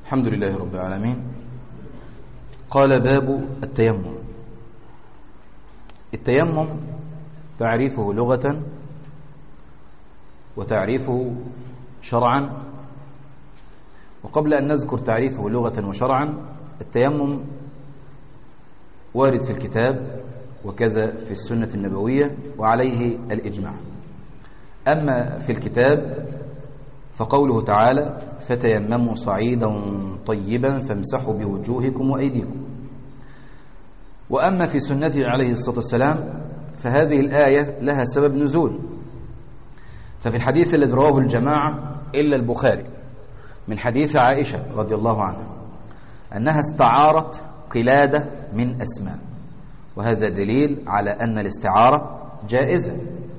الحمد لله رب العالمين. قال باب التيمم. التيمم تعريفه لغة وتعريفه شرعا. وقبل أن نذكر تعريفه لغة وشرعا، التيمم وارد في الكتاب وكذا في السنة النبوية وعليه الإجماع. أما في الكتاب فقوله تعالى: فتيمموا صعيدا طيبا فامسحوا بوجوهكم وأيديكم. وأما في سنته عليه الصلاة والسلام فهذه الآية لها سبب نزول. ففي الحديث الذي رواه الجماعة إلا البخاري من حديث عائشة رضي الله عنها أنها استعارت قلادة من أسماء، وهذا دليل على أن الاستعارة جائزة.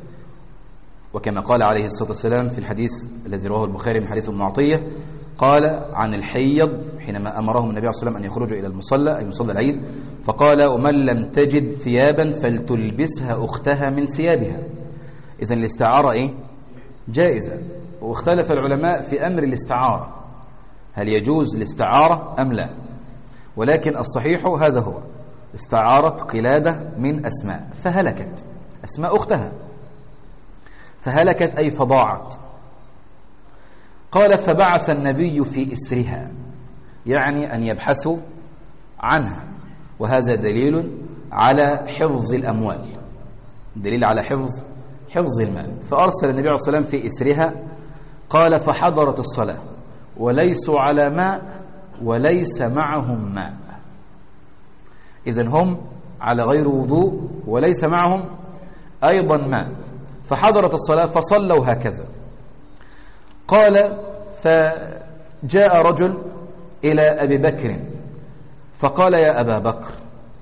وكما قال عليه الصلاة والسلام في الحديث الذي رواه البخاري من حديث ابن عطية، قال عن الحيض حينما أمرهم النبي عليه الصلاة والسلام أن يخرجوا إلى المصلى أي مصلى العيد، فقال: ومن لم تجد ثيابا فلتلبسها أختها من ثيابها. إذن الاستعارة إيه؟ جائزة. واختلف العلماء في أمر الاستعارة، هل يجوز الاستعارة أم لا؟ ولكن الصحيح هذا هو: استعارت قلادة من أسماء فهلكت، أسماء أختها، فهلكت أي فضاعت. قال: فبعث النبي في إسرها، يعني أن يبحثوا عنها، وهذا دليل على حفظ الأموال، دليل على حفظ المال. فأرسل النبي عليه الصلاة والسلام في إسرها. قال: فحضرت الصلاة وليسوا على ماء وليس معهم ماء. إذن هم على غير وضوء وليس معهم أيضا ماء، فحضرت الصلاة فصلوا هكذا. قال: فجاء رجل إلى أبي بكر فقال: يا أبا بكر،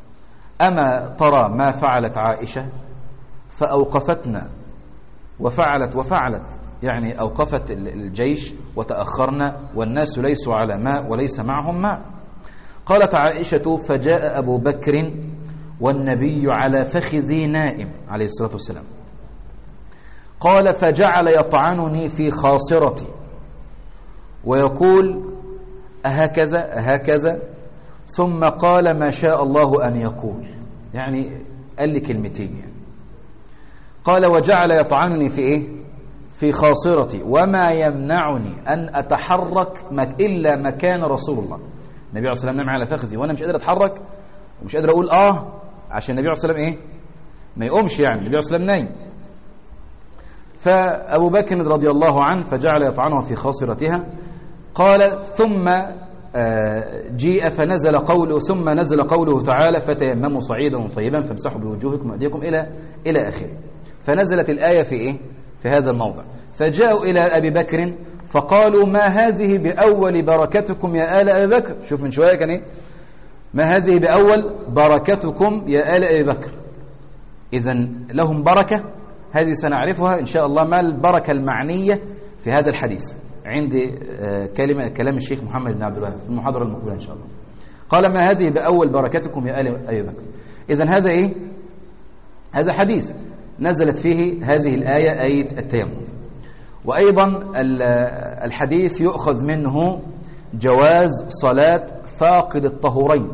أما ترى ما فعلت عائشة؟ فأوقفتنا وفعلت، يعني أوقفت الجيش وتأخرنا والناس ليسوا على ماء وليس معهم ماء. قالت عائشة: فجاء أبو بكر والنبي على فخذي نائم عليه الصلاة والسلام. قال: فجعل يطعنني في خاصرتي ويقول: أهكذا، ثم قال: ما شاء الله أن يقول، يعني قال لي كلمتين يعني. قال: وجعل يطعنني في إيه؟ في خاصرتي، وما يمنعني أن أتحرك إلا مكان رسول الله. النبي عليه الصلاة والسلام نام على فخذي وأنا مش قادر أتحرك ومش قادر أقول عشان النبي عليه الصلاة والسلام إيه؟ ما يقومش، يعني النبي عليه الصلاة والسلام نايم. فأبو بكر رضي الله عنه فجعل يطعنه في خاصرتها. قال: ثم جيء ثم نزل قوله تعالى: فتيمموا صعيدا طيبا فامسحوا بوجوهكم وأيديكم إلى آخره. فنزلت الآية في إيه؟ في هذا الموضع. فجاءوا إلى أبي بكر فقالوا: ما هذه بأول بركتكم يا آل أبي بكر. شوف من شوية كان إيه؟ ما هذه بأول بركتكم يا آل أبي بكر. إذن لهم بركة، هذه سنعرفها إن شاء الله ما البركة المعنية في هذا الحديث عند كلام الشيخ محمد بن عبد الوهاب في المحاضرة المقبلة إن شاء الله. قال: ما هذه بأول بركتكم يا آل أبي بكر. إذن هذا إيه؟ هذا حديث نزلت فيه هذه الآية، آية التيمم. وأيضا الحديث يؤخذ منه جواز صلاة فاقد الطهورين،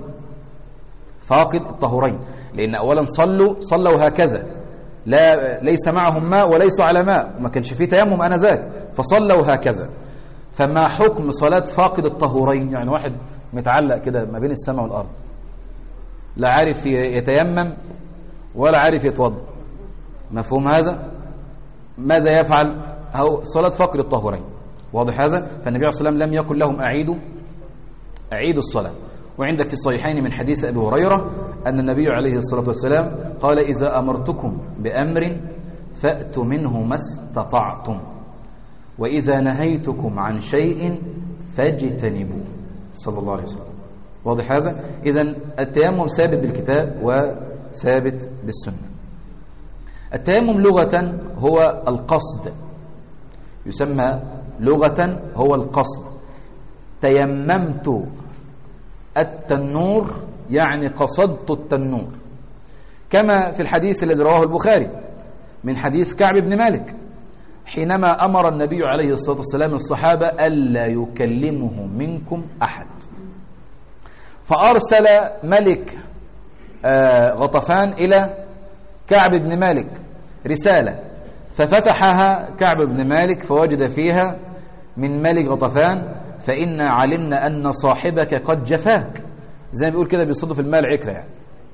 لأن أولا صلوا هكذا، ليس معهم ماء وليسوا على ماء، ما كانش فيه تيمم آنذاك، فصلوا هكذا. فما حكم صلاة فاقد الطهورين؟ يعني واحد متعلق كده ما بين السماء والأرض، لا عارف يتيمم ولا عارف يتوضا، مفهوم هذا؟ ماذا يفعل؟ أو صلاة فاقد الطهورين، واضح هذا؟ فالنبي عليه الصلاة والسلام لم يقل لهم أعيدوا الصلاة. وعندك في الصحيحين من حديث أبي هريرة أن النبي عليه الصلاة والسلام قال: إذا أمرتكم بأمر فأتوا منه ما استطعتم، وإذا نهيتكم عن شيء فاجتنبوه، صلى الله عليه وسلم. واضح هذا؟ إذن التيمم ثابت بالكتاب وثابت بالسنة. التيمم لغة هو القصد، يسمى لغة هو القصد. تيممت التنور يعني قصدت التنور، كما في الحديث الذي رواه البخاري من حديث كعب بن مالك حينما أمر النبي عليه الصلاة والسلام الصحابة ألا يكلمه منكم أحد، فأرسل ملك غطفان إلى كعب بن مالك رسالة، ففتحها كعب بن مالك فوجد فيها من ملك غطفان: فإنا علمنا أن صاحبك قد جفاك. زي ما بيقول كده بيصدف المال عكرة يعني.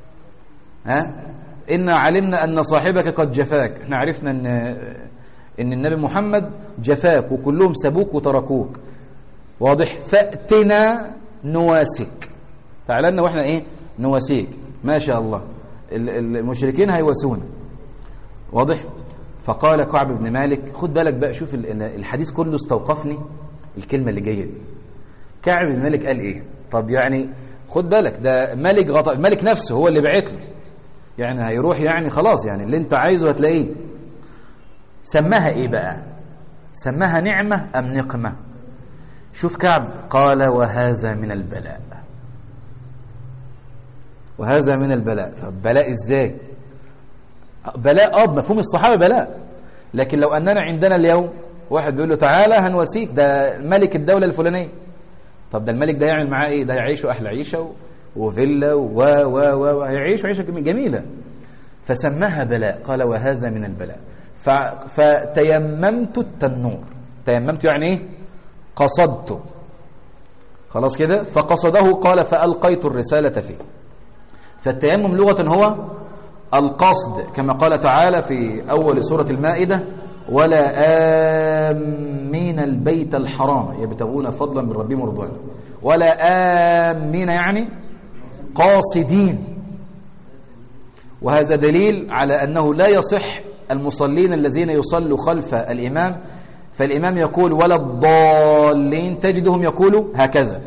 إنا علمنا أن صاحبك قد جفاك، احنا عرفنا إن النبي محمد جفاك وكلهم سبوك وتركوك، واضح؟ فأتنا نواسك، تعالنا وإحنا إيه نواسيك. ما شاء الله المشركين هيواسونا، واضح؟ فقال كعب بن مالك، خد بالك بقى، شوف الحديث كله استوقفني الكلمة اللي جاية دي. كعب بن مالك قال إيه؟ طب يعني خد بالك ده الملك نفسه هو اللي بعت له، يعني هيروح يعني خلاص، يعني اللي انت عايزه هتلاقيه. سماها ايه بقى؟ سماها نعمة ام نقمة؟ شوف كعب قال: وهذا من البلاء. وهذا من البلاء. طب بلاء ازاي؟ بلاء مفهوم الصحابة بلاء، لكن لو اننا عندنا اليوم واحد بيقول له تعالى هنواسيك، ده ملك الدولة الفلانية، طب ده الملك ده يعمل معاه ايه؟ ده يعيشوا احلى عيشة وفيلا وهيعيشوا عيشة جميلة. فسماها بلاء، قال: وهذا من البلاء. فتيممت التنور. تيممت يعني ايه؟ قصدت، خلاص كده. فقصده، قال: فألقيت الرسالة فيه. فالتيمم لغة هو القصد، كما قال تعالى في أول سورة المائدة: ولا آمين البيت الحرام يبتغون فضلا من ربهم ورضوانا. ولا آمين يعني قاصدين. وهذا دليل على أنه لا يصح المصلين الذين يصلوا خلف الإمام فالإمام يقول ولا الضالين، تجدهم يقولوا هكذا: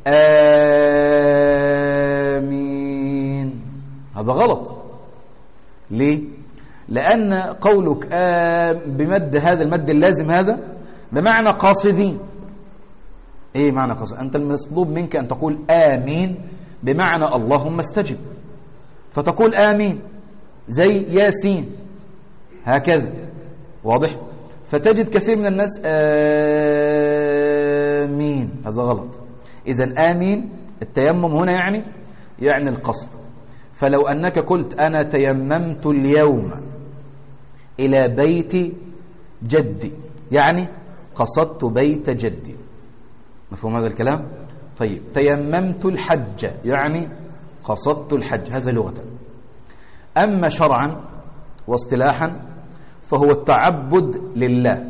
آمين. هذا غلط. ليه؟ لأن قولك بمد هذا المد اللازم هذا بمعنى قاصدين. ايه معنى قاصد؟ أنت المطلوب منك أن تقول آمين بمعنى اللهم استجب، فتقول آمين زي ياسين هكذا، واضح؟ فتجد كثير من الناس آمين، هذا غلط. إذن آمين التيمم هنا يعني القصد. فلو أنك قلت أنا تيممت اليوم إلى بيت جدي، يعني قصدت بيت جدي. مفهوم هذا الكلام؟ طيب. تيممت الحج يعني قصدت الحج، هذا لغة. أما شرعا واصطلاحا فهو التعبد لله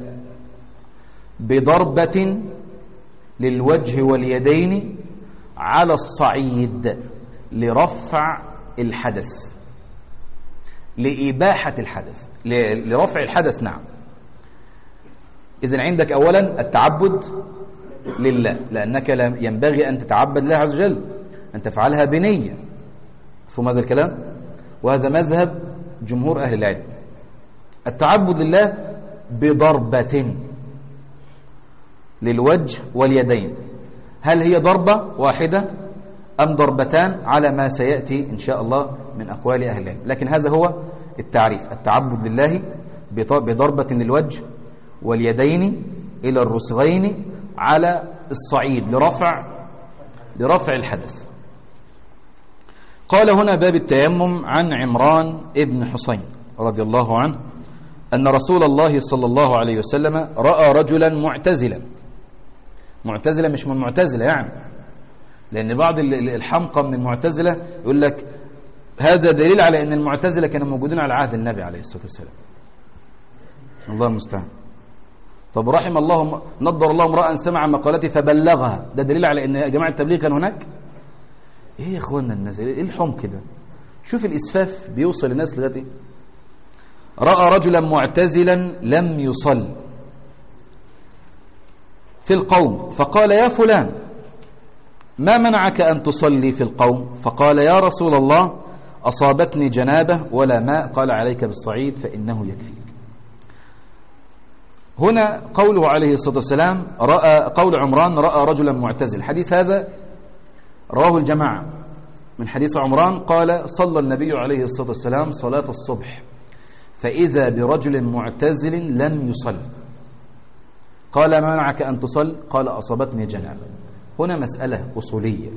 بضربة للوجه واليدين على الصعيد لرفع الحدث، لإباحة الحدث، لرفع الحدث. نعم. إذن عندك أولا التعبد لله، لأنك ينبغي أن تتعبد الله عز وجل، أن تفعلها بنية. مفهوم هذا الكلام؟ وهذا مذهب جمهور أهل العلم. التعبد لله بضربة للوجه واليدين. هل هي ضربة واحدة أم ضربتان؟ على ما سيأتي إن شاء الله من أقوال أهل العلم، لكن هذا هو التعريف: التعبد لله بضربة للوجه واليدين إلى الرسغين على الصعيد لرفع الحدث. قال هنا باب التيمم عن عمران ابن حسين رضي الله عنه أن رسول الله صلى الله عليه وسلم رأى رجلا معتزلة مش من معتزلة يعني، لأن بعض الحمقى من المعتزلة يقول لك هذا دليل على أن المعتزلة كانوا موجودين على عهد النبي عليه الصلاة والسلام. الله المستعان. طب رحم الله نضر الله امرأ سمع مقالتي فبلغها، ده دليل على أن جماعة التبليغ كان هناك؟ ايه يا اخوانا الناس، ايه الحمق كده؟ شوف الإسفاف بيوصل الناس لغاية ايه. رأى رجلا معتزلا لم يصل في القوم فقال يا فلان ما منعك أن تصلي في القوم؟ فقال يا رسول الله أصابتني جنابة ولا ماء. قال عليك بالصعيد فإنه يكفيك. هنا قوله عليه الصلاة والسلام قول عمران رأى رجلا معتزل، حديث هذا رواه الجماعة من حديث عمران قال صلى النبي عليه الصلاة والسلام صلاة الصبح فإذا برجل معتزل لم يصل، قال ما منعك أن تصل؟ قال أصابتني جنابة. هنا مسألة أصولية.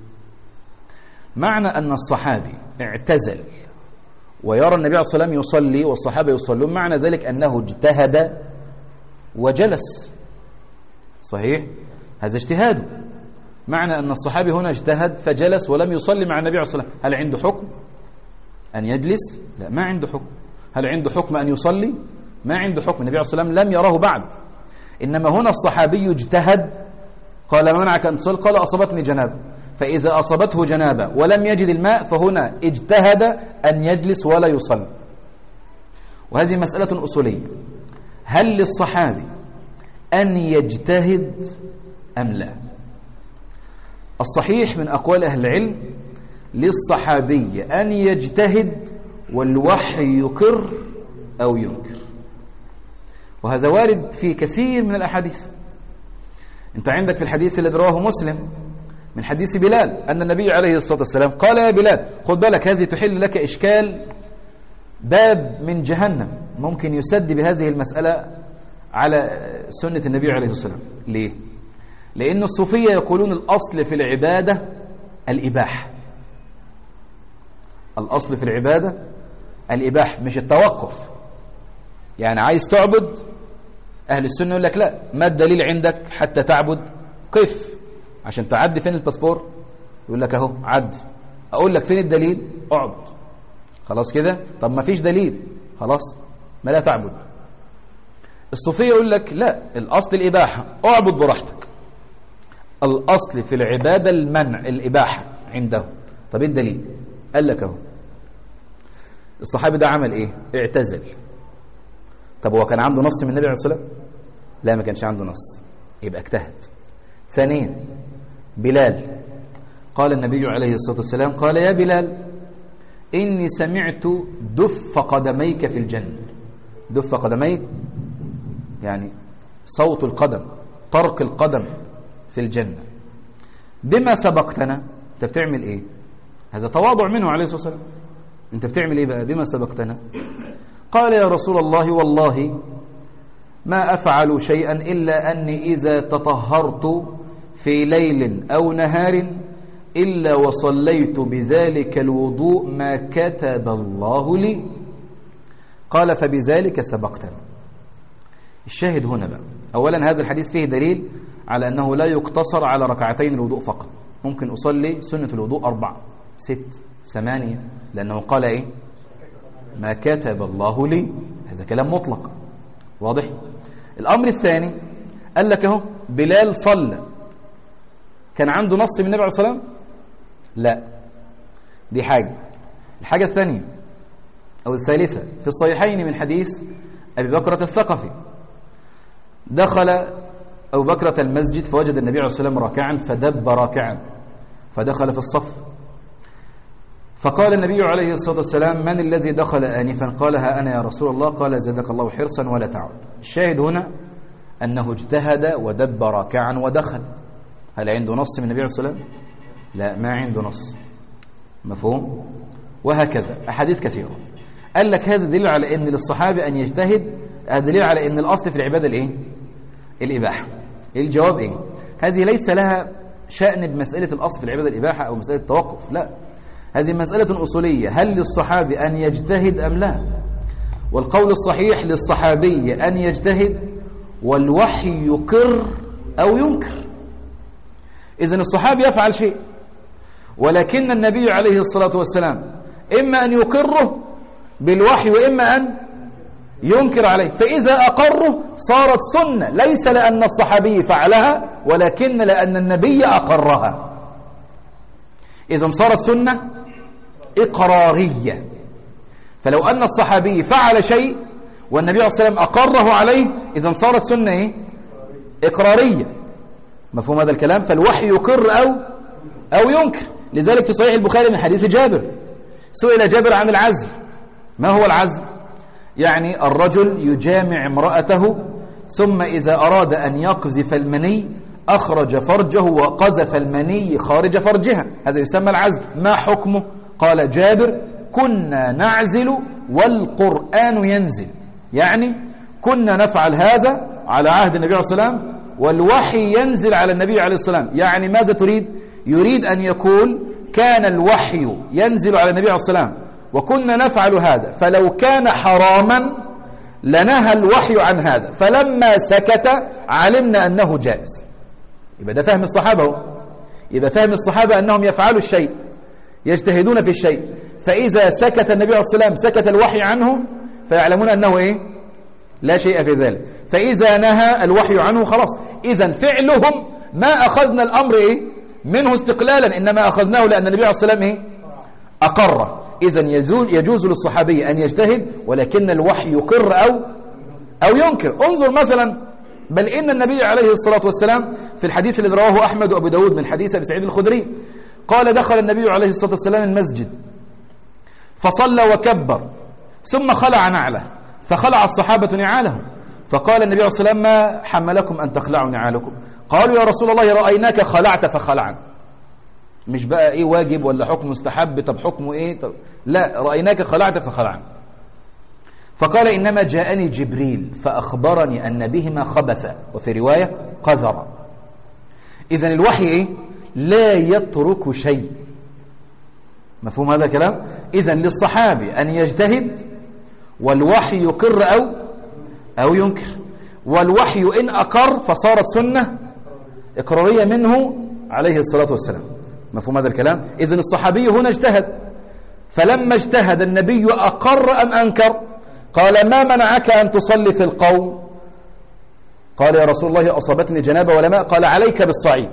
معنى أن الصحابي اعتزل ويرى النبي عليه الصلاة والسلام يصلي والصحابة يصلون، معنى ذلك أنه اجتهد وجلس. صحيح؟ هذا اجتهاده. معنى أن الصحابي هنا اجتهد فجلس ولم يصلي مع النبي عليه الصلاة والسلام، هل عنده حكم أن يجلس؟ لا، ما عنده حكم. هل عنده حكم أن يصلي؟ ما عنده حكم. النبي عليه الصلاة والسلام لم يراه بعد. إنما هنا الصحابي اجتهد، قال ما منعك أن تصلي؟ قال أصابتني جنابة. فإذا أصابته جنابة ولم يجد الماء فهنا اجتهد أن يجلس ولا يصلي. وهذه مسألة أصولية. هل للصحابي أن يجتهد أم لا؟ الصحيح من أقوال أهل العلم للصحابي أن يجتهد والوحي يقر أو ينكر، وهذا وارد في كثير من الأحاديث. أنت عندك في الحديث الذي رواه مسلم من حديث بلال أن النبي عليه الصلاة والسلام قال يا بلال خذ بالك، هذه تحل لك إشكال باب من جهنم ممكن يسد بهذه المسألة على سنة النبي عليه الصلاة والسلام. ليه؟ لأن الصوفية يقولون الأصل في العبادة الإباحة. الأصل في العبادة الإباحة مش التوقف. يعني عايز تعبد، أهل السنة يقول لك لا، ما الدليل عندك حتى تعبد؟ قف عشان تعدي. فين الباسبور؟ يقول لك اهو عدي. اقول لك فين الدليل؟ اعبد. خلاص كده. طب ما فيش دليل، خلاص ما لا تعبد. الصوفية يقول لك لا، الأصل الإباحة، اعبد براحتك. الأصل في العبادة المنع، الإباحة عنده. طب ايه الدليل؟ قال لك اهو. الصحابي ده عمل ايه؟ اعتزل. طب هو كان عنده نص من النبي عليه الصلاة والسلام؟ لا، ما كانش عنده نص، يبقى اجتهد. ثانيا بلال، قال النبي عليه الصلاة والسلام قال يا بلال إني سمعت دف قدميك في الجنة. دف قدميك يعني صوت القدم، طرق القدم في الجنة. بما سبقتنا، انت بتعمل ايه؟ هذا تواضع منه عليه الصلاة والسلام. انت بتعمل ايه بقى بما سبقتنا؟ قال يا رسول الله والله ما أفعل شيئا إلا أني إذا تطهرت في ليل أو نهار إلا وصليت بذلك الوضوء ما كتب الله لي. قال فبذلك سبقتنا. الشاهد هنا بقى، أولا هذا الحديث فيه دليل على أنه لا يقتصر على ركعتين الوضوء فقط. ممكن أصلي سنة الوضوء 4 6 8، لأنه قال إيه؟ ما كتب الله لي. هذا كلام مطلق واضح. الأمر الثاني قال لك اهو بلال صلى، كان عنده نص من النبي عليه الصلاة والسلام؟ لا، دي حاجة. الحاجة الثانية أو الثالثة في الصحيحين من حديث أبي بكرة الثقفي، دخل أبو بكرة المسجد فوجد النبي عليه الصلاة والسلام راكعا فدب راكعا فدخل في الصف، فقال النبي عليه الصلاة والسلام من الذي دخل آنفا؟ قال ها أنا يا رسول الله. قال زادك الله حرصا ولا تعود. الشاهد هنا أنه اجتهد ودب راكعا ودخل. هل عنده نص من النبي عليه الصلاة والسلام؟ لا، ما عنده نص. مفهوم؟ وهكذا أحاديث كثيرة. قال لك هذا دليل على أن للصحابة أن يجتهد، هذا دليل على أن الأصل في العبادة الإيه؟ الإباحة. الجواب إيه؟ هذه ليس لها شأن بمسألة الأصل في العبادة الإباحة أو مسألة التوقف، لا، هذه مسألة أصولية. هل للصحابي أن يجتهد أم لا؟ والقول الصحيح للصحابي أن يجتهد والوحي يقر أو ينكر. إذن الصحابي يفعل شيء، ولكن النبي عليه الصلاة والسلام إما أن يقره بالوحي وإما أن ينكر عليه. فإذا أقره صارت سنة، ليس لأن الصحابي فعلها ولكن لأن النبي أقرها. إذن صارت سنة إقرارية. فلو أن الصحابي فعل شيء والنبي عليه الصلاة والسلام أقره عليه إذن صارت سنة إيه؟ إقرارية. مفهوم هذا الكلام؟ فالوحي يقر أو ينكر. لذلك في صحيح البخاري من حديث جابر سئل جابر عن العزل. ما هو العزل؟ يعني الرجل يجامع امرأته ثم إذا أراد أن يقذف المني أخرج فرجه وقذف المني خارج فرجها، هذا يسمى العزل. ما حكمه؟ قال جابر كنا نعزل والقرآن ينزل، يعني كنا نفعل هذا على عهد النبي عليه الصلاة والسلام والوحي ينزل على النبي عليه الصلاة والسلام. يعني ماذا تريد؟ يريد أن يقول كان الوحي ينزل على النبي عليه الصلاة والسلام وكنا نفعل هذا، فلو كان حراما لنهى الوحي عن هذا، فلما سكت علمنا أنه جائز. يبقى ده فهم الصحابة هو. يبقى فهم الصحابة أنهم يفعلوا الشيء، يجتهدون في الشيء، فإذا سكت النبي عليه الصلاة والسلام سكت الوحي عنه، فيعلمون أنه إيه؟ لا شيء في ذلك. فإذا نهى الوحي عنه خلاص. إذن فعلهم ما أخذنا الأمر إيه؟ منه استقلالا، إنما أخذناه لأن النبي عليه الصلاة والسلام إيه؟ أقر. إذن يجوز للصحابي أن يجتهد، ولكن الوحي يقر أو ينكر. انظر مثلا، بل إن النبي عليه الصلاة والسلام في الحديث الذي رواه أحمد وأبو داود من حديث أبي سعيد الخدري قال دخل النبي عليه الصلاة والسلام المسجد فصلى وكبر ثم خلع نعله، فخلع الصحابة نعالهم، فقال النبي عليه الصلاة والسلام ما حملكم أن تخلعوا نعالكم؟ قالوا يا رسول الله رأيناك خلعت فخلعنا. مش بقى إيه واجب ولا حكم مستحب، طب حكمه إيه؟ طب لا، رأيناك خلعت فخلعنا. فقال إنما جاءني جبريل فأخبرني أن بهما خبثا، وفي رواية قذرا. إذن الوحي إيه؟ لا يترك شيء. مفهوم هذا الكلام؟ إذن للصحابي أن يجتهد والوحي يقر أو ينكر، والوحي إن أقر فصارت سنة إقرارية منه عليه الصلاة والسلام. مفهوم هذا الكلام؟ إذن الصحابي هنا اجتهد، فلما اجتهد النبي أقر أم أنكر؟ قال ما منعك أن تصلي في القوم؟ قال يا رسول الله أصابتني جنابة ولا ماء. قال عليك بالصعيد.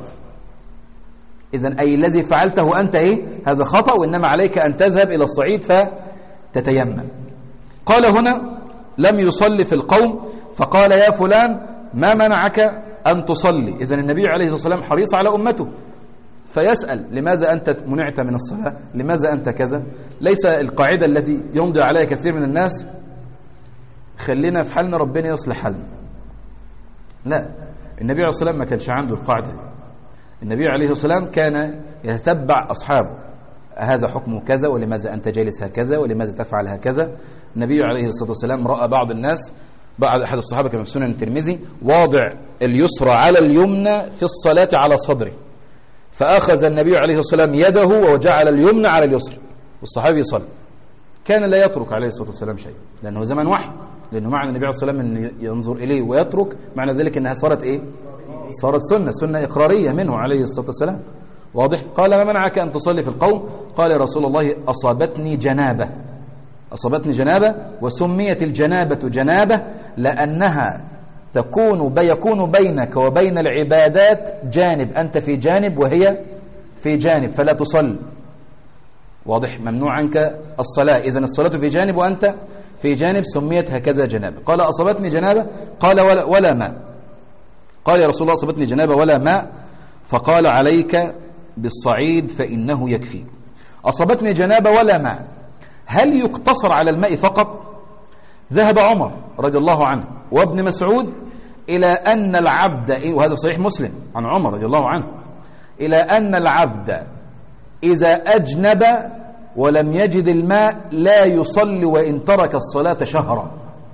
إذن أي الذي فعلته أنت إيه؟ هذا خطأ، وإنما عليك أن تذهب إلى الصعيد فتتيمم. قال هنا لم يصلي في القوم، فقال يا فلان ما منعك أن تصلي؟ إذن النبي عليه الصلاة والسلام حريص على أمته، فيسأل لماذا أنت منعت من الصلاة؟ لماذا أنت كذا؟ ليس القاعدة التي يمضي عليها كثير من الناس خلينا في حالنا ربنا يصلح حالنا. لا، النبي عليه الصلاة والسلام ما كانش عنده القاعدة. النبي عليه الصلاة والسلام كان يتبع أصحابه، هذا حكمه كذا، ولماذا أنت جالس هكذا، ولماذا تفعل هكذا. النبي عليه الصلاة والسلام رأى بعض الناس، بعض أحد الصحابة كما في سنن الترمذي واضع اليسرى على اليمنى في الصلاة على صدره، فأخذ النبي عليه الصلاة والسلام يده وجعل اليمنى على اليسرى والصحابي يصلي. كان لا يترك عليه الصلاة والسلام شيء، لأنه زمن وحي، لأنه معنى النبي عليه الصلاة والسلام أن ينظر إليه ويترك معنى ذلك أنها صارت إيه؟ صارت سنة إقرارية منه عليه الصلاة والسلام. واضح؟ قال ما منعك أن تصلي في القوم؟ قال يا رسول الله أصابتني جنابة، وسميت الجنابة جنابة لأنها يكون بينك وبين العبادات جانب، أنت في جانب وهي في جانب، فلا تصل. واضح؟ ممنوع عنك الصلاة، إذن الصلاة في جانب وأنت في جانب، سميت هكذا جنابة. قال أصابتني جنابة، قال ولا ماء. قال يا رسول الله أصابتني جنابة ولا ماء، فقال عليك بالصعيد فإنه يكفيك. أصابتني جنابة ولا ماء، هل يقتصر على الماء فقط؟ ذهب عمر رضي الله عنه وابن مسعود إلى أن العبد، وهذا صحيح مسلم عن عمر رضي الله عنه، إلى أن العبد إذا أجنب ولم يجد الماء لا يصلي وإن ترك الصلاة شهرا.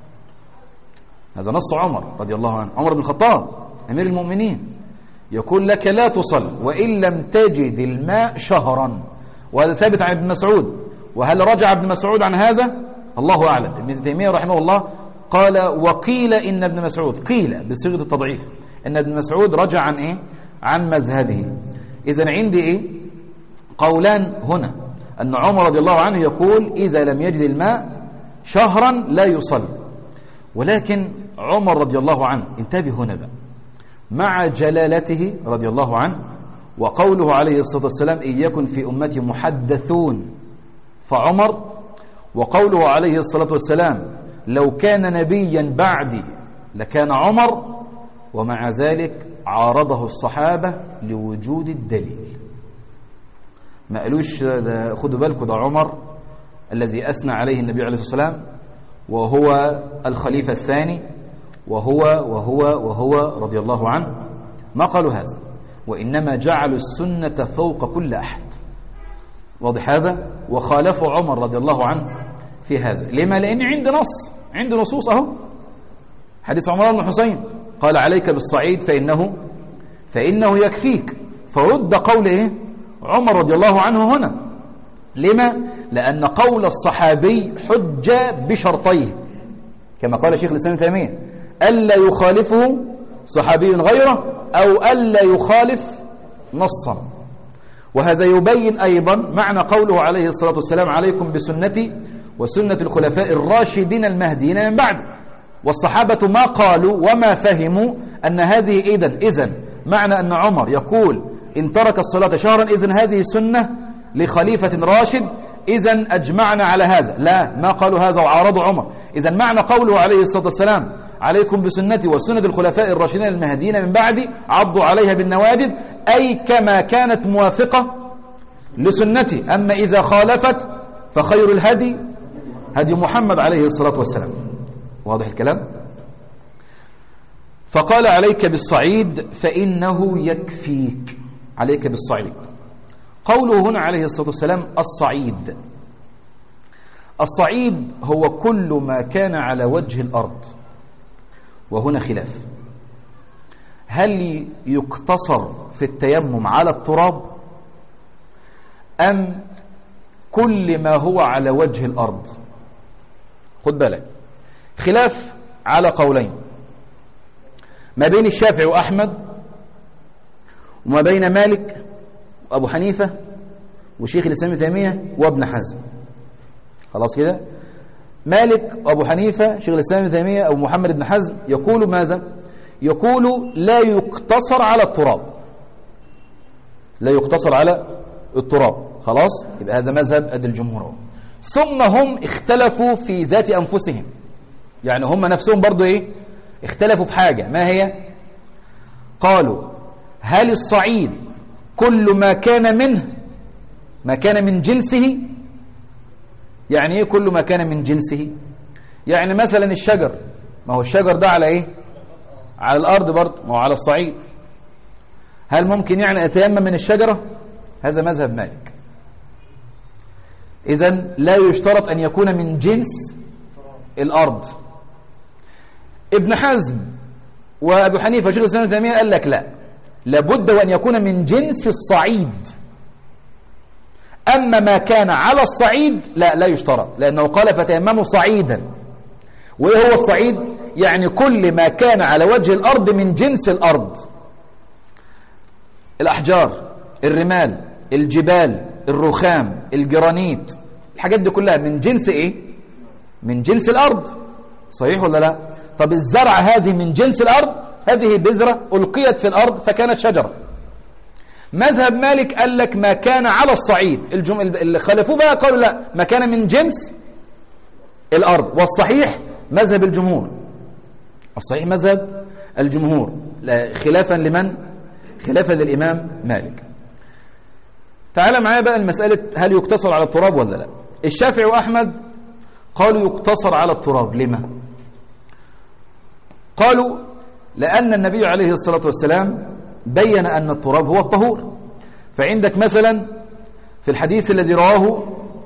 هذا نص عمر رضي الله عنه، عمر بن الخطاب أمير المؤمنين يقول لك لا تصل وإن لم تجد الماء شهرا، وهذا ثابت عن ابن مسعود. وهل رجع ابن مسعود عن هذا؟ الله أعلم. ابن تيمية رحمه الله قال وقيل إن ابن مسعود، قيل بصيغة التضعيف، إن ابن مسعود رجع عن إيه؟ عن مذهبه. إذن عندي إيه؟ قولان هنا، أن عمر رضي الله عنه يقول إذا لم يجد الماء شهرا لا يصلي، ولكن عمر رضي الله عنه انتبه هنا بقى، مع جلالته رضي الله عنه وقوله عليه الصلاة والسلام إن يكن في أمتي محدثون فعمر، وقوله عليه الصلاة والسلام لو كان نبيا بعدي لكان عمر، ومع ذلك عارضه الصحابة لوجود الدليل. ما قالوش خدوا بالكم ده عمر الذي أثنى عليه النبي عليه الصلاة والسلام وهو الخليفة الثاني وهو رضي الله عنه، ما قالوا هذا، وإنما جعلوا السنة فوق كل أحد. واضح هذا؟ وخالفوا عمر رضي الله عنه في هذا. لما؟ لأن عند نصوص أهو، حديث عمران بن حسين قال عليك بالصعيد فإنه يكفيك. فرد قول إيه؟ عمر رضي الله عنه هنا. لما؟ لأن قول الصحابي حجة بشرطيه، كما قال شيخ الإسلام ابن تيمية: ألا يخالفه صحابي غيره، أو ألا يخالف نصا. وهذا يبين أيضا معنى قوله عليه الصلاة والسلام: عليكم بسنتي وسنة الخلفاء الراشدين المهديين من بعد. والصحابة ما قالوا وما فهموا أن هذه إذن معنى أن عمر يقول إن ترك الصلاة شهرا إذن هذه سنة لخليفة راشد، إذن أجمعنا على هذا. لا، ما قالوا هذا وعارضوا عمر. إذن معنى قوله عليه الصلاة والسلام: عليكم بسنتي وسنة الخلفاء الراشدين المهديين من بعدي، عضوا عليها بالنواجذ، أي كما كانت موافقة لسنتي. أما إذا خالفت فخير الهدي هدي محمد عليه الصلاة والسلام. واضح الكلام؟ فقال: عليك بالصعيد فإنه يكفيك. عليك بالصعيد. قوله هنا عليه الصلاة والسلام الصعيد. الصعيد هو كل ما كان على وجه الأرض. وهنا خلاف: هل يقتصر في التيمم على التراب، أم كل ما هو على وجه الأرض؟ خد بالك، خلاف على قولين ما بين الشافعي وأحمد، وما بين مالك وأبو حنيفة وشيخ الإسلام ابن تيمية وابن حزم. خلاص كده؟ مالك وأبو حنيفة، شيخ الإسلام ابن تيمية أو محمد بن حزم يقول ماذا؟ يقول لا يقتصر على التراب، لا يقتصر على التراب. خلاص؟ يبقى هذا مذهب الجمهور. ثم هم اختلفوا في ذات أنفسهم، يعني هم نفسهم برضو إيه؟ اختلفوا في حاجة. ما هي؟ قالوا: هل الصعيد كل ما كان منه، ما كان من جنسه؟ يعني ايه كل ما كان من جنسه؟ يعني مثلا الشجر، ما هو الشجر ده على ايه؟ على الارض برضه، ما هو على الصعيد. هل ممكن يعني اتيمم من الشجرة؟ هذا مذهب مالك. اذن لا يشترط ان يكون من جنس الارض. ابن حزم وابو حنيفه وشيخ الاسلام ابن تيميه قال لك لا، لابد وان يكون من جنس الصعيد. أما ما كان على الصعيد لا يشترط، لأنه قال فتيمموا صعيدا. وإيه هو الصعيد؟ يعني كل ما كان على وجه الأرض من جنس الأرض: الأحجار، الرمال، الجبال، الرخام، الجرانيت، الحاجات دي كلها من جنس إيه؟ من جنس الأرض. صحيح ولا لا؟ طب الزرع هذه من جنس الأرض، هذه بذرة ألقيت في الأرض فكانت شجرة. مذهب مالك قال لك ما كان على الصعيد. اللي خالفوه بقى قالوا لا، ما كان من جنس الأرض. والصحيح مذهب الجمهور، الصحيح مذهب الجمهور، خلافا لمن؟ خلافا للإمام مالك. تعال معايا بقى المسألة: هل يقتصر على التراب ولا لا؟ الشافعي وأحمد قالوا يقتصر على التراب. لما؟ قالوا لأن النبي عليه الصلاة والسلام بين أن التراب هو الطهور. فعندك مثلا في الحديث الذي رواه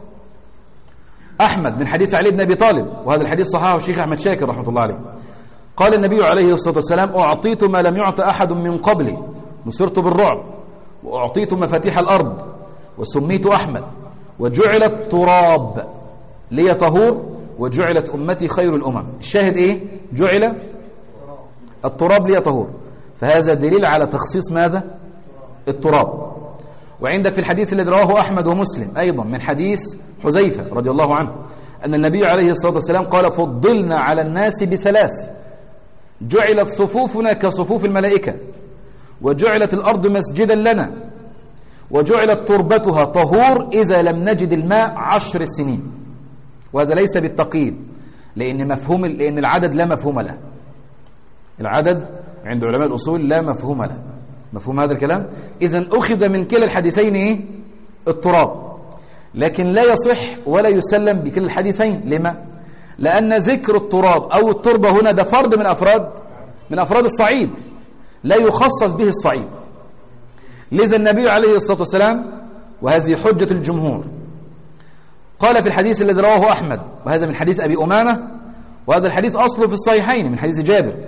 أحمد من حديث علي بن أبي طالب، وهذا الحديث صححه الشيخ أحمد شاكر رحمة الله عليه، قال النبي عليه الصلاة والسلام: أعطيت ما لم يعط أحد من قبلي، نصرت بالرعب، وأعطيت مفاتيح الأرض، وسميت أحمد، وجعلت تراب لي طهور، وجعلت أمتي خير الأمم. الشاهد إيه؟ جعل التراب لي طهور. فهذا دليل على تخصيص ماذا؟ التراب. وعندك في الحديث الذي رواه أحمد ومسلم أيضا من حديث حذيفة رضي الله عنه أن النبي عليه الصلاة والسلام قال: فضلنا على الناس بثلاث: جعلت صفوفنا كصفوف الملائكة، وجعلت الأرض مسجدا لنا، وجعلت تربتها طهور إذا لم نجد الماء 10 سنين. وهذا ليس بالتقييد، لأن العدد لا مفهوم له. العدد عند علماء الأصول لا مفهوم له. مفهوم هذا الكلام؟ إذن أخذ من كلا الحديثين إيه؟ التراب. لكن لا يصح ولا يسلم بكلا الحديثين. لما؟ لأن ذكر التراب أو التربة هنا ده فرد من أفراد الصعيد، لا يخصص به الصعيد. لذا النبي عليه الصلاة والسلام، وهذه حجة الجمهور، قال في الحديث الذي رواه أحمد، وهذا من حديث أبي أمامة، وهذا الحديث أصله في الصحيحين من حديث جابر،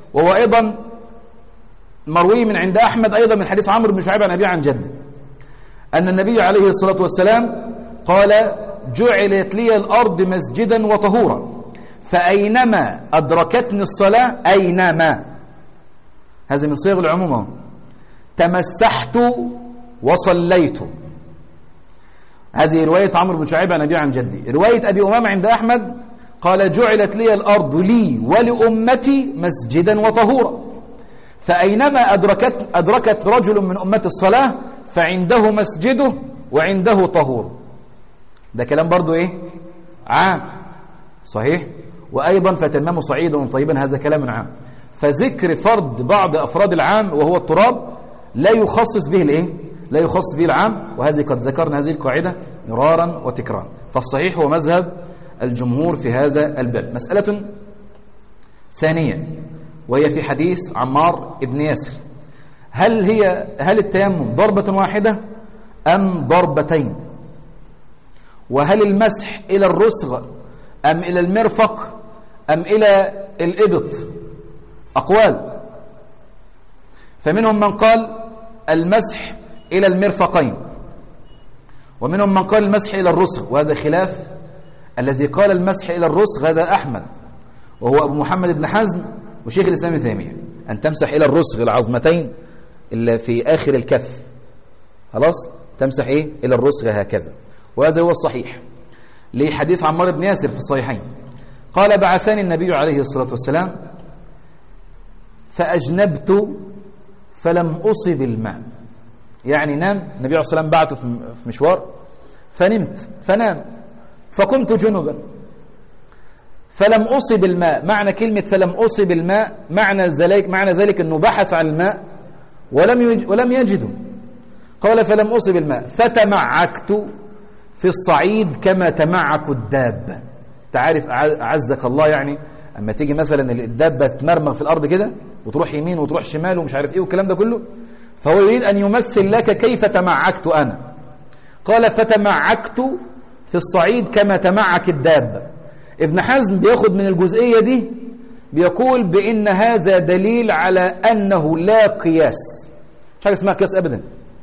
وهو أيضا مروي من عند أحمد أيضا من حديث عمرو بن شعيب عن أبيه عن جده أن النبي عليه الصلاة والسلام قال جعلت لي الأرض مسجدا وطهورا فأينما أدركتني الصلاة أينما، هذا من صيغ العموم، تمسحت وصليت. هذه رواية عمرو بن شعيب عن أبيه عن جدي. رواية أبي أمامة عند أحمد قال جعلت لي الأرض لي ولأمتي مسجدا وطهورا فأينما أدركت رجل من أمة الصلاة فعنده مسجده وعنده طهور. ده كلام برضو إيه؟ عام صحيح. وأيضا فتمام صعيدا طيبا، هذا كلام عام. فذكر فرد بعض أفراد العام وهو التراب لا يخصص به الإيه؟ لا يخصص به العام. وهذه قد ذكرنا هذه القاعدة مرارا وتكرارا. فالصحيح هو مذهب الجمهور في هذا الباب. مسألة ثانية وهي في حديث عمار بن ياسر، هل التيمم ضربة واحدة أم ضربتين؟ وهل المسح إلى الرسغ أم إلى المرفق أم إلى الإبط؟ أقوال. فمنهم من قال المسح إلى المرفقين، ومنهم من قال المسح إلى الرسغ، وهذا خلاف. الذي قال المسح إلى الرسغ هذا أحمد وهو أبو محمد بن حزم وشيخ الإسلام ابن تيمية، أن تمسح إلى الرسغ العظمتين اللي في آخر الكف، خلاص تمسح إيه إلى الرسغ هكذا. وهذا هو الصحيح لحديث عمار بن ياسر في الصحيحين. قال بعثني النبي عليه الصلاة والسلام فأجنبت فلم أصب الماء، يعني نام النبي عليه الصلاة والسلام بعته في مشوار فنمت فنام فكنت جنبا فلم أصب الماء. معنى كلمة فلم أصب الماء معنى ذلك أنه بحث عن الماء ولم يجده. قال فلم أصب الماء فتمعكت في الصعيد كما تمعك الدابة. تعرف أعزك الله، يعني أما تيجي مثلا الدابة تمرمغ في الأرض كده وتروح يمين وتروح شمال ومش عارف إيه والكلام ده كله، فهو يريد أن يمثل لك كيف تمعكت أنا. قال فتمعكت في الصعيد كما تمعك الدابة. ابن حزم بياخد من الجزئية دي بيقول بأن هذا دليل على أنه لا قياس، مش حاجة اسمها قياس أبدا.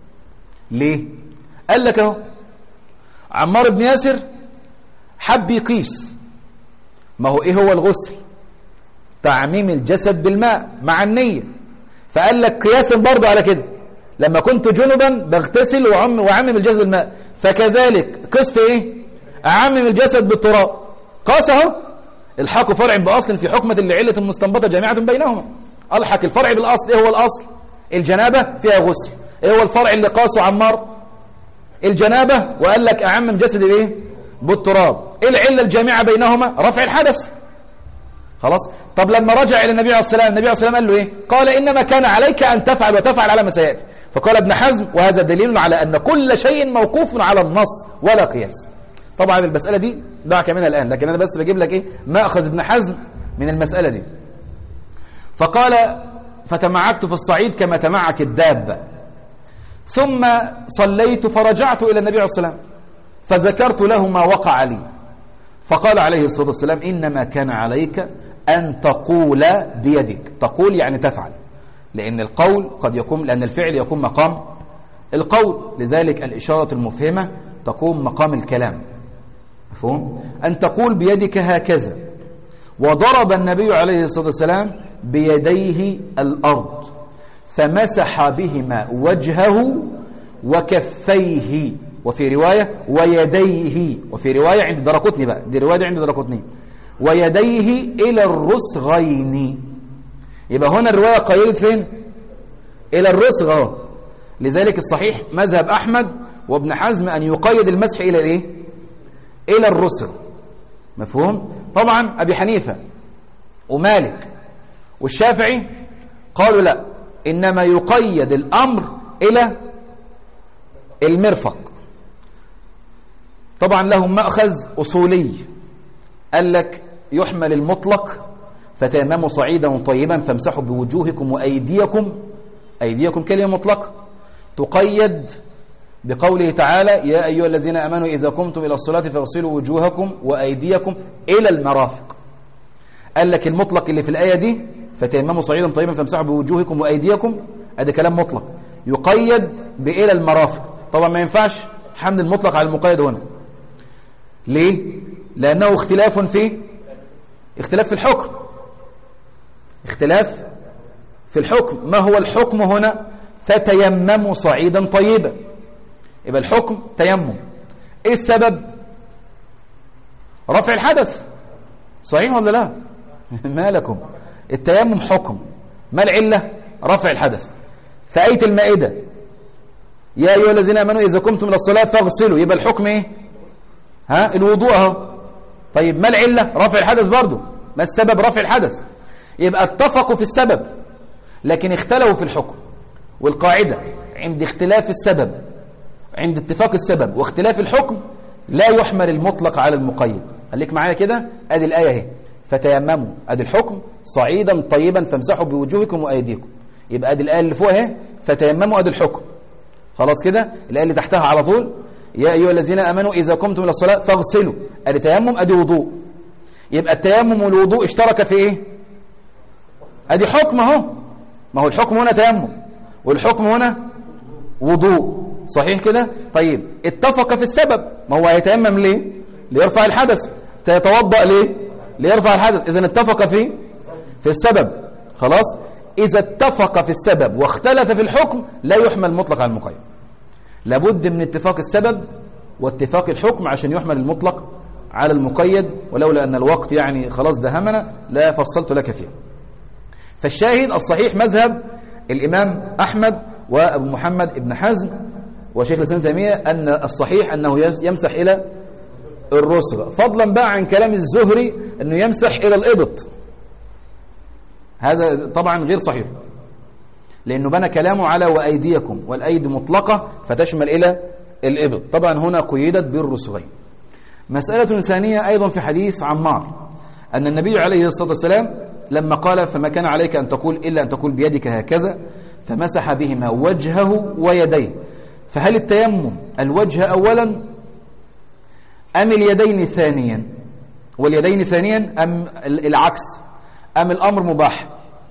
ليه؟ قال لك اهو عمار بن ياسر حب يقيس، ما هو ايه هو الغسل؟ تعميم الجسد بالماء مع النية، فقال لك قياسا برضه على كده لما كنت جنبا بغتسل وعمم الجسد بالماء، فكذلك قست ايه؟ اعمم الجسد بالتراب. قاس اهو الحاق فرع باصل في حكمة لعلة مستنبطة جامعة بينهما. الحق الفرع بالاصل. ايه هو الاصل؟ الجنابة فيها غسل. ايه هو الفرع اللي قاسه عمار؟ الجنابة، وقال لك اعمم جسد ايه؟ بالتراب. ايه العلة الجامعة بينهما؟ رفع الحدث. خلاص. طب لما رجع الى النبي عليه الصلاه والسلام، النبي عليه الصلاه والسلام قال له ايه؟ قال انما كان عليك ان تفعل وتفعل على ما سياتي. فقال ابن حزم وهذا دليل على ان كل شيء موقوف على النص ولا قياس. طبعا المساله دي دعك منها الان، لكن انا بس بجيب لك ايه ماخذ ابن حزم من المساله دي. فقال فتمعكت في الصعيد كما تمعك الدابه، ثم صليت فرجعت الى النبي عليه الصلاه والسلام فذكرت له ما وقع لي، فقال عليه الصلاه والسلام انما كان عليك أن تقول بيدك. تقول يعني تفعل، لأن القول قد يكون، لأن الفعل يكون مقام القول، لذلك الإشارة المفهمة تقوم مقام الكلام. مفهوم؟ أن تقول بيدك هكذا. وضرب النبي عليه الصلاة والسلام بيديه الأرض فمسح بهما وجهه وكفيه، وفي رواية ويديه، وفي رواية عند درقطني بقى، دي رواية عند درقطني، ويديه إلى الرسغين. يبقى هنا الرواية قيدت فين؟ إلى الرسغ. لذلك الصحيح مذهب أحمد وابن حزم أن يقيد المسح إلى إيه؟ إلى الرسغ. مفهوم؟ طبعا أبي حنيفة ومالك والشافعي قالوا لا، إنما يقيد الأمر إلى المرفق. طبعا لهم مأخذ أصولي، قال لك يحمل المطلق فتيمموا صعيدا طيبا فامسحوا بوجوهكم وأيديكم. أيديكم كلمة مطلقة تقيد بقوله تعالى يا أيها الذين آمنوا إذا قمتم إلى الصلاة فاغسلوا وجوهكم وأيديكم إلى المرافق. قال لك المطلق اللي في الآية دي فتيمموا صعيدا طيبا فامسحوا بوجوهكم وأيديكم، هذا كلام مطلق يقيد بإلى المرافق. طبعا ما ينفعش حمل المطلق على المقيد هنا. ليه؟ لأنه اختلاف في الحكم، اختلاف في الحكم. ما هو الحكم هنا؟ فتيمموا صعيدا طيبا، يبقى الحكم تيمم. ايه السبب؟ رفع الحدث، صحيح ولا لا؟ ما لكم؟ التيمم حكم، ما العلة؟ رفع الحدث. فآية المائدة يا أيها الذين آمنوا إذا قمتم إلى الصلاة فاغسلوا، يبقى الحكم ايه؟ الوضوء اهو. طيب ما العلة؟ رفع الحدث برضو. ما السبب؟ رفع الحدث. يبقى اتفقوا في السبب لكن اختلفوا في الحكم. والقاعدة عند اختلاف السبب، عند اتفاق السبب واختلاف الحكم، لا يحمل المطلق على المقيد. خليك معايا كده، ادي الآية اهي، فتيمموا، ادي الحكم، صعيدا طيبا فامسحوا بوجوهكم وأيديكم. يبقى ادي الآية اللي فوق اهي، فتيمموا، ادي الحكم. خلاص كده. الآية اللي تحتها على طول يا أيها الذين آمنوا إذا قمتم إلى الصلاة فاغسلوا، ادي تيمم، ادي وضوء. يبقى التيمم والوضوء اشترك في ايه؟ ادي حكم اهو. ما هو الحكم هنا تيمم والحكم هنا وضوء، صحيح كده؟ طيب اتفق في السبب. ما هو هيتيمم ليه؟ ليرفع الحدث. سيتوضأ ليه؟ ليرفع الحدث. إذن اتفق في السبب. خلاص. إذا اتفق في السبب واختلف في الحكم لا يحمل مطلق على المقيد. لابد من اتفاق السبب واتفاق الحكم عشان يحمل المطلق على المقيد، ولولا أن الوقت يعني خلاص دهمنا لا فصلت لك فيه. فالشاهد الصحيح مذهب الإمام أحمد وأبو محمد ابن حزم وشيخ الإسلام ابن تيمية أن الصحيح أنه يمسح إلى الرسغ، فضلا بقى عن كلام الزهري أنه يمسح إلى الإبط. هذا طبعا غير صحيح، لأنه بنى كلامه على وأيديكم، والأيدي مطلقة فتشمل إلى الإبط. طبعا هنا قيدت بالرسغين. مسألة ثانية أيضا في حديث عمار، أن النبي عليه الصلاة والسلام لما قال فما كان عليك أن تقول إلا أن تقول بيدك هكذا، فمسح بهما وجهه ويديه. فهل التيمم الوجه أولا أم اليدين ثانيا؟ واليدين ثانيا أم العكس؟ أم الأمر مباح؟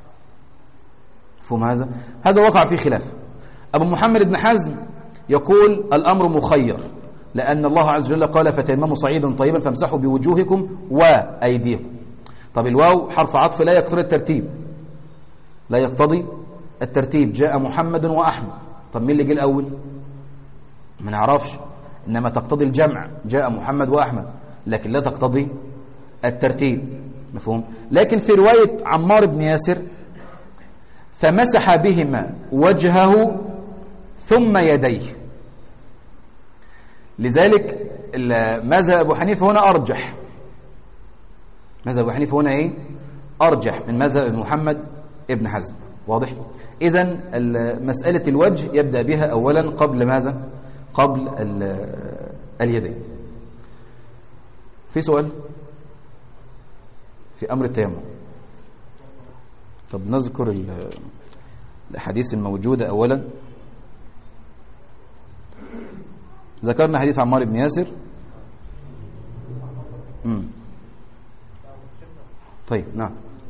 فهم هذا وقع فيه خلاف. أبو محمد بن حزم يقول الأمر مخير، لأن الله عز وجل قال فتيمموا صعيدا طيبا فامسحوا بوجوهكم وأيديكم. طب الواو حرف عطف لا يقتضي الترتيب، لا يقتضي الترتيب. جاء محمد وأحمد، طب مين اللي جه الأول؟ ما نعرفش، إنما تقتضي الجمع، جاء محمد وأحمد، لكن لا تقتضي الترتيب. مفهوم؟ لكن في رواية عمار بن ياسر فمسح بهما وجهه ثم يديه. لذلك ماذا أبو حنيفة هنا أرجح، ماذا أبو حنيفة هنا إيه؟ أرجح من ماذا محمد ابن حزم. واضح؟ إذن مسألة الوجه يبدأ بها أولا قبل ماذا؟ قبل اليدين. في سؤال في أمر التيمم؟ طب نذكر الحديث الموجودة أولا. ذكرنا حديث عمار بن ياسر. طيب نعم،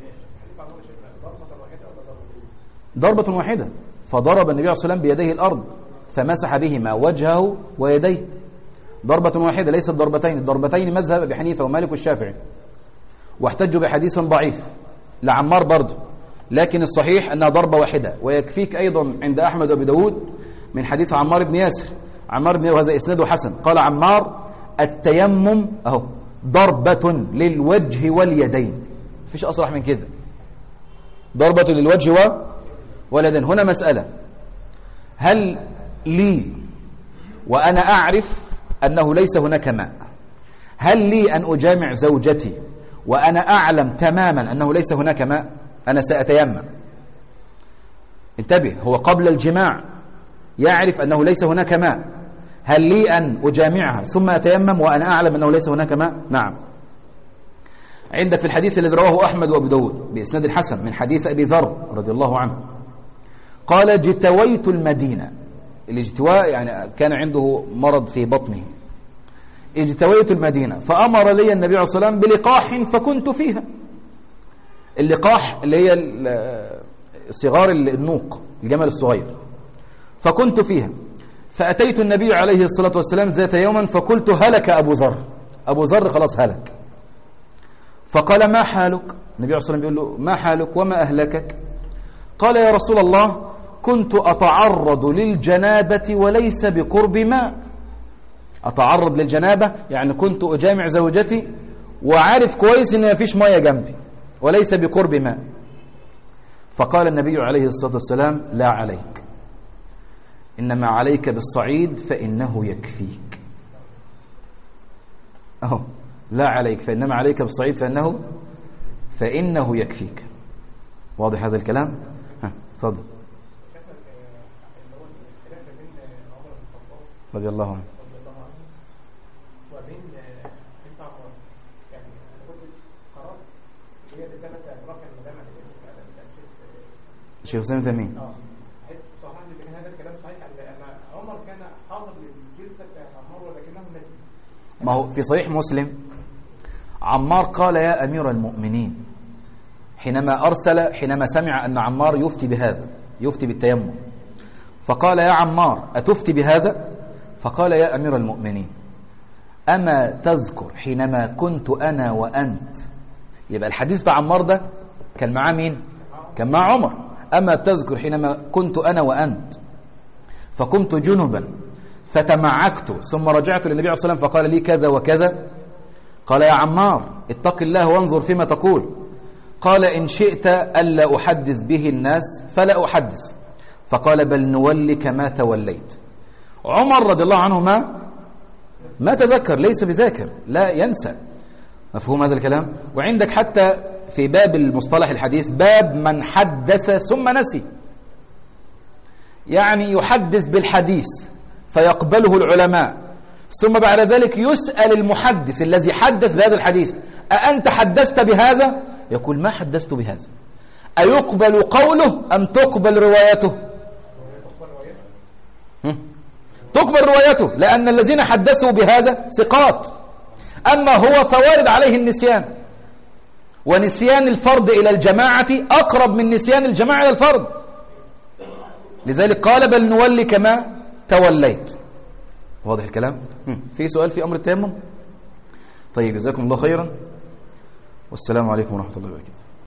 ضربة واحدة، فضرب النبي عليه الصلاة والسلام بيديه الأرض فمسح بهما وجهه ويديه. ضربة واحدة ليست ضربتين. الضربتين مذهب أبي حنيفة ومالك والشافعي، واحتجوا بحديث ضعيف لعمار برضه، لكن الصحيح أنها ضربة واحدة. ويكفيك أيضا عند أحمد وأبي داود من حديث عمار بن ياسر، عمار بن ياسر وهذا إسناده حسن، قال عمار التيمم أهو ضربة للوجه واليدين. مفيش أصرح من كده، ضربة للوجه واليدين. هنا مسألة، هل لي وأنا أعرف أنه ليس هناك ماء، هل لي أن أجامع زوجتي وأنا أعلم تماما أنه ليس هناك ماء؟ أنا سأتيمم. انتبه، هو قبل الجماع يعرف أنه ليس هناك ماء، هل لي أن أجامعها ثم أتيمم وأنا أعلم أنه ليس هناك ماء؟ نعم. عندك في الحديث الذي رواه أحمد وأبو داود بإسناد الحسن من حديث أبي ذر رضي الله عنه قال اجتويت المدينة. الاجتواء يعني كان عنده مرض في بطنه. اجتويت المدينة فأمر لي النبي عليه الصلاة والسلام بلقاح فكنت فيها. اللقاح اللي هي صغار النوق، الجمل الصغير. فكنت فيها، فأتيت النبي عليه الصلاة والسلام ذات يوما فقلت هلك أبو ذر، أبو ذر خلاص هلك. فقال ما حالك؟ النبي عليه الصلاة والسلام بيقول له ما حالك وما أهلكك؟ قال يا رسول الله كنت أتعرض للجنابة وليس بقرب ماء. أتعرض للجنابة يعني كنت أجامع زوجتي وعارف كويس إن ما فيش مية جنبي وليس بقرب ماء. فقال النبي عليه الصلاة والسلام لا عليك، إنما عليك بالصعيد فإنه يكفيك. أهو لا عليك، فإنما عليك بالصعيد فإنه يكفيك. واضح هذا الكلام؟ ها تفضل. رضي الله عنه وبين انت عمر، يعني انا كنت قرات هي رساله ادراك المدامه الشيخ سامي تميم. صحيح ان هذا الكلام صحيح ان عمر كان حاضر للجلسه بتاعت عمار ولكنه نسي. ما هو في صحيح مسلم عمار قال يا أمير المؤمنين حينما سمع أن عمار يفتي بالتيمم، فقال يا عمار أتفتي بهذا؟ فقال يا أمير المؤمنين أما تذكر حينما كنت أنا وأنت؟ يبقى الحديث بتاع عمار ده كان معاه مين؟ كان مع عمر. أما تذكر حينما كنت أنا وأنت فكنت جنبا فتمعكت ثم رجعت للنبي عليه الصلاة والسلام فقال لي كذا وكذا؟ قال يا عمار اتق الله وانظر فيما تقول. قال إن شئت ألا أحدث به الناس فلا أحدث. فقال بل نولك ما توليت. عمر رضي الله عنه ما تذكر، ليس بذاكر، لا ينسى. مفهوم هذا الكلام؟ وعندك حتى في باب المصطلح الحديث باب من حدث ثم نسي، يعني يحدث بالحديث فيقبله العلماء ثم بعد ذلك يسأل المحدث الذي حدث بهذا الحديث أأنت حدثت بهذا؟ يقول ما حدثت بهذا. أيقبل قوله أم تقبل روايته؟ تقبل روايته، لأن الذين حدثوا بهذا ثقات، أما هو فوارد عليه النسيان، ونسيان الفرد إلى الجماعة أقرب من نسيان الجماعة إلى الفرد. لذلك قال بل نولي كما توليت. واضح الكلام؟ في سؤال في أمر التيمم؟ طيب جزاكم الله خيرا، والسلام عليكم ورحمة الله وبركاته.